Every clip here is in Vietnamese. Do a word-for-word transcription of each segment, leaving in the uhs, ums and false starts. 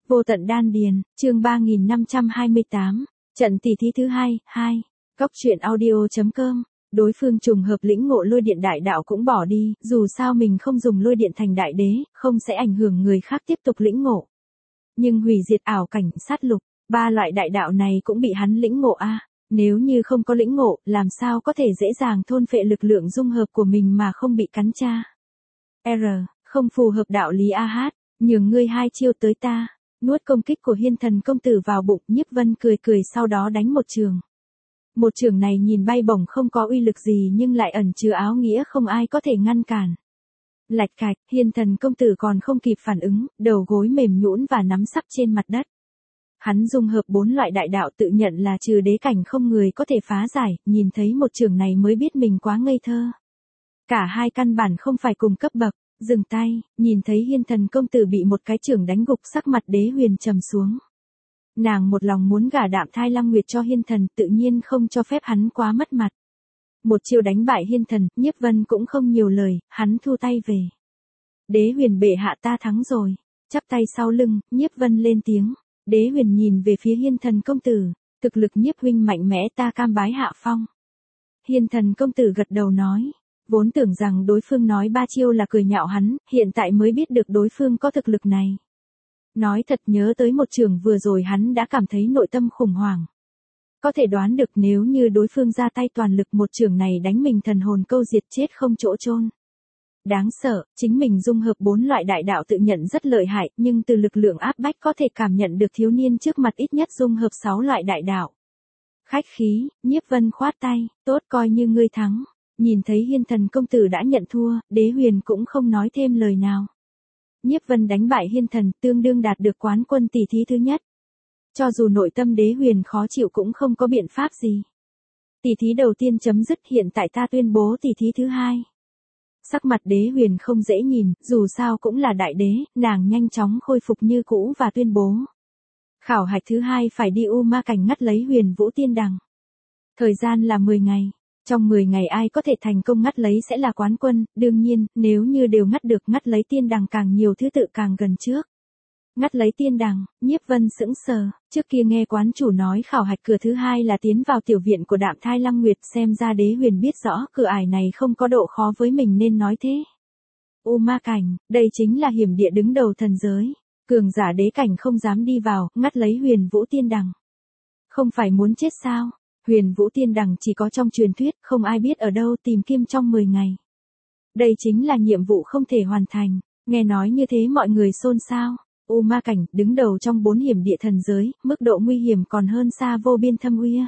Vô tận đan điền, chương ba nghìn năm trăm hai mươi tám, trận tỷ thí thứ hai, hai. Góc truyện audio.com, đối phương trùng hợp lĩnh ngộ lôi điện đại đạo cũng bỏ đi, dù sao mình không dùng lôi điện thành đại đế, không sẽ ảnh hưởng người khác tiếp tục lĩnh ngộ. Nhưng hủy diệt ảo cảnh, sát lục, ba loại đại đạo này cũng bị hắn lĩnh ngộ a. Nếu như không có lĩnh ngộ, làm sao có thể dễ dàng thôn phệ lực lượng dung hợp của mình mà không bị cắn tra. R, không phù hợp đạo lý a hát, nhường ngươi hai chiêu tới ta. Nuốt công kích của Hiên Thần công tử vào bụng, Nhiếp Vân cười cười sau đó đánh một trường. Một trường này nhìn bay bổng không có uy lực gì nhưng lại ẩn chứa áo nghĩa không ai có thể ngăn cản. Lạch cạch, Hiên Thần công tử còn không kịp phản ứng, đầu gối mềm nhũn và nắm sấp trên mặt đất. Hắn dung hợp bốn loại đại đạo tự nhận là trừ đế cảnh không người có thể phá giải, nhìn thấy một trường này mới biết mình quá ngây thơ. Cả hai căn bản không phải cùng cấp bậc. Dừng tay, nhìn thấy Hiên Thần công tử bị một cái chưởng đánh gục, sắc mặt Đế Huyền trầm xuống. Nàng một lòng muốn gả Đạm Thai Lăng Nguyệt cho Hiên Thần, tự nhiên không cho phép hắn quá mất mặt. Một chiêu đánh bại Hiên Thần, Nhiếp Vân cũng không nhiều lời, hắn thu tay về. Đế Huyền bệ hạ, ta thắng rồi. Chắp tay sau lưng, Nhiếp Vân lên tiếng. Đế Huyền nhìn về phía Hiên Thần công tử, thực lực Nhiếp huynh mạnh mẽ, ta cam bái hạ phong. Hiên Thần công tử gật đầu nói. Vốn tưởng rằng đối phương nói ba chiêu là cười nhạo hắn, hiện tại mới biết được đối phương có thực lực này. Nói thật, nhớ tới một trường vừa rồi hắn đã cảm thấy nội tâm khủng hoảng. Có thể đoán được nếu như đối phương ra tay toàn lực một trường này đánh mình thần hồn câu diệt chết không chỗ chôn. Đáng sợ, chính mình dung hợp bốn loại đại đạo tự nhận rất lợi hại, nhưng từ lực lượng áp bách có thể cảm nhận được thiếu niên trước mặt ít nhất dung hợp sáu loại đại đạo. Khách khí, Nhiếp Vân khoát tay, tốt, coi như ngươi thắng. Nhìn thấy Hiên Thần công tử đã nhận thua, Đế Huyền cũng không nói thêm lời nào. Nhiếp Vân đánh bại Hiên Thần, tương đương đạt được quán quân tỷ thí thứ nhất. Cho dù nội tâm Đế Huyền khó chịu cũng không có biện pháp gì. Tỷ thí đầu tiên chấm dứt, hiện tại ta tuyên bố tỷ thí thứ hai. Sắc mặt Đế Huyền không dễ nhìn, dù sao cũng là đại đế, nàng nhanh chóng khôi phục như cũ và tuyên bố. Khảo hạch thứ hai phải đi U Ma Cảnh ngắt lấy Huyền Vũ Tiên Đằng. Thời gian là mười ngày. Trong mười ngày ai có thể thành công ngắt lấy sẽ là quán quân, đương nhiên, nếu như đều ngắt được, ngắt lấy tiên đằng càng nhiều thứ tự càng gần trước. Ngắt lấy tiên đằng, Nhiếp Vân sững sờ, trước kia nghe quán chủ nói khảo hạch cửa thứ hai là tiến vào tiểu viện của Đạm Thai Lăng Nguyệt, xem ra Đế Huyền biết rõ cửa ải này không có độ khó với mình nên nói thế. U Ma Cảnh, đây chính là hiểm địa đứng đầu thần giới, cường giả đế cảnh không dám đi vào, ngắt lấy Huyền Vũ Tiên Đằng. Không phải muốn chết sao? Huyền Vũ Tiên Đằng chỉ có trong truyền thuyết, không ai biết ở đâu tìm kiếm trong mười ngày. Đây chính là nhiệm vụ không thể hoàn thành, nghe nói như thế mọi người xôn xao. U Ma Cảnh, đứng đầu trong bốn hiểm địa thần giới, mức độ nguy hiểm còn hơn xa Vô Biên Thâm Uy.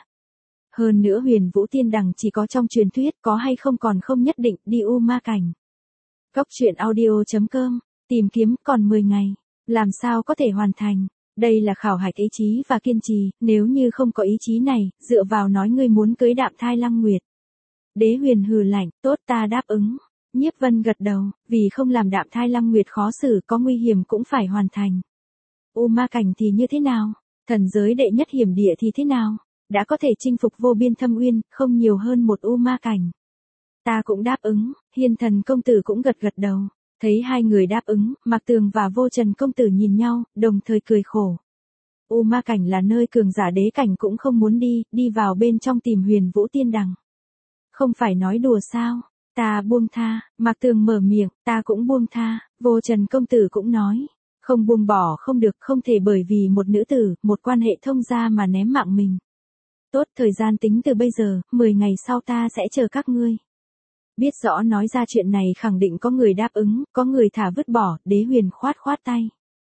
Hơn nữa Huyền Vũ Tiên Đằng chỉ có trong truyền thuyết, có hay không còn không nhất định, đi U Ma Cảnh. Góc truyện audio.com, tìm kiếm còn mười ngày, làm sao có thể hoàn thành. Đây là khảo hạch ý chí và kiên trì, nếu như không có ý chí này, dựa vào nói ngươi muốn cưới Đạm Thai Lăng Nguyệt. Đế Huyền hừ lạnh, tốt, ta đáp ứng. Nhiếp Vân gật đầu, vì không làm Đạm Thai Lăng Nguyệt khó xử, có nguy hiểm cũng phải hoàn thành. U Ma Cảnh thì như thế nào? Thần giới đệ nhất hiểm địa thì thế nào? Đã có thể chinh phục Vô Biên Thâm Uyên, không nhiều hơn một U Ma Cảnh. Ta cũng đáp ứng, Hiên Thần công tử cũng gật gật đầu. Thấy hai người đáp ứng, Mạc Tường và Vô Trần công tử nhìn nhau, đồng thời cười khổ. U Ma Cảnh là nơi cường giả đế cảnh cũng không muốn đi, đi vào bên trong tìm Huyền Vũ Tiên Đằng. Không phải nói đùa sao? Ta buông tha, Mạc Tường mở miệng, ta cũng buông tha, Vô Trần công tử cũng nói. Không buông bỏ không được, không thể bởi vì một nữ tử, một quan hệ thông gia mà ném mạng mình. Tốt, thời gian tính từ bây giờ, mười ngày sau ta sẽ chờ các ngươi. Biết rõ nói ra chuyện này khẳng định có người đáp ứng, có người thả vứt bỏ, Đế Huyền khoát khoát tay.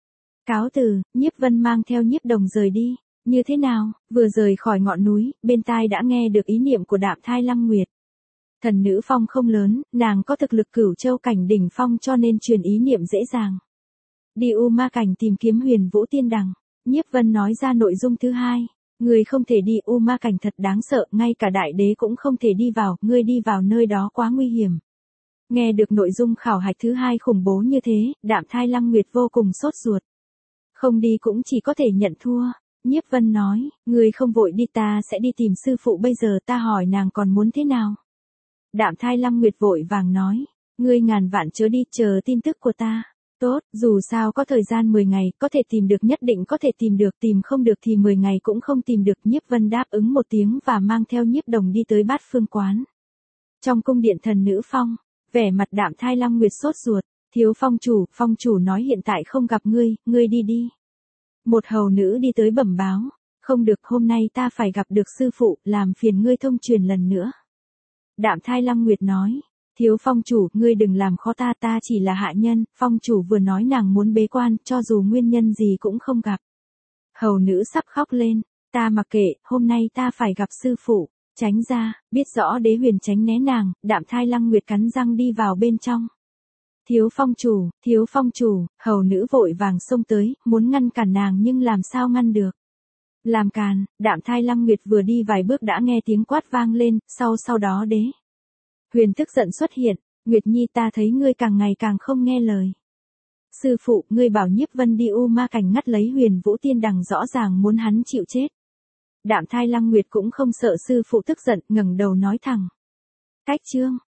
Cáo từ, Nhiếp Vân mang theo Nhiếp Đồng rời đi. Như thế nào, vừa rời khỏi ngọn núi, bên tai đã nghe được ý niệm của Đạm Thai Lăng Nguyệt. Thần nữ phong không lớn, nàng có thực lực Cửu Châu cảnh đỉnh phong cho nên truyền ý niệm dễ dàng. Đi U Ma Cảnh tìm kiếm Huyền Vũ Tiên Đằng. Nhiếp Vân nói ra nội dung thứ hai. Người không thể đi U Ma Cảnh thật đáng sợ, ngay cả đại đế cũng không thể đi vào, ngươi đi vào nơi đó quá nguy hiểm. Nghe được nội dung khảo hạch thứ hai khủng bố như thế, Đạm Thai Lăng Nguyệt vô cùng sốt ruột. Không đi cũng chỉ có thể nhận thua. Nhiếp Vân nói, ngươi không vội đi, ta sẽ đi tìm sư phụ, bây giờ ta hỏi nàng còn muốn thế nào. Đạm Thai Lăng Nguyệt vội vàng nói, ngươi ngàn vạn chớ đi, chờ tin tức của ta. Tốt, dù sao có thời gian mười ngày, có thể tìm được nhất định có thể tìm được, tìm không được thì mười ngày cũng không tìm được. Nhiếp Vân đáp ứng một tiếng và mang theo Nhiếp Đồng đi tới Bát Phương quán. Trong cung điện thần nữ Phong, vẻ mặt Đạm Thai Long Nguyệt sốt ruột, thiếu phong chủ, phong chủ nói hiện tại không gặp ngươi, ngươi đi đi. Một hầu nữ đi tới bẩm báo, không được, hôm nay ta phải gặp được sư phụ, làm phiền ngươi thông truyền lần nữa. Đạm Thai Long Nguyệt nói, thiếu phong chủ, ngươi đừng làm khó ta, ta chỉ là hạ nhân. Phong chủ vừa nói nàng muốn bế quan, cho dù nguyên nhân gì cũng không gặp. Hầu nữ sắp khóc lên, ta mặc kệ, hôm nay ta phải gặp sư phụ. Tránh ra, biết rõ Đế Huyền tránh né nàng. Đạm Thai Long Nguyệt cắn răng đi vào bên trong. Thiếu phong chủ, thiếu phong chủ, hầu nữ vội vàng xông tới, muốn ngăn cản nàng nhưng làm sao ngăn được. Làm càn, Đạm Thai Long Nguyệt vừa đi vài bước đã nghe tiếng quát vang lên, sau sau đó Đế Huyền tức giận xuất hiện, Nguyệt Nhi, ta thấy ngươi càng ngày càng không nghe lời. Sư phụ, ngươi bảo Nhiếp Vân đi U Ma Cảnh ngắt lấy Huyền Vũ Tiên Đằng, rõ ràng muốn hắn chịu chết. Đạm Thai Long Nguyệt cũng không sợ sư phụ tức giận, ngẩng đầu nói thẳng. Cách chương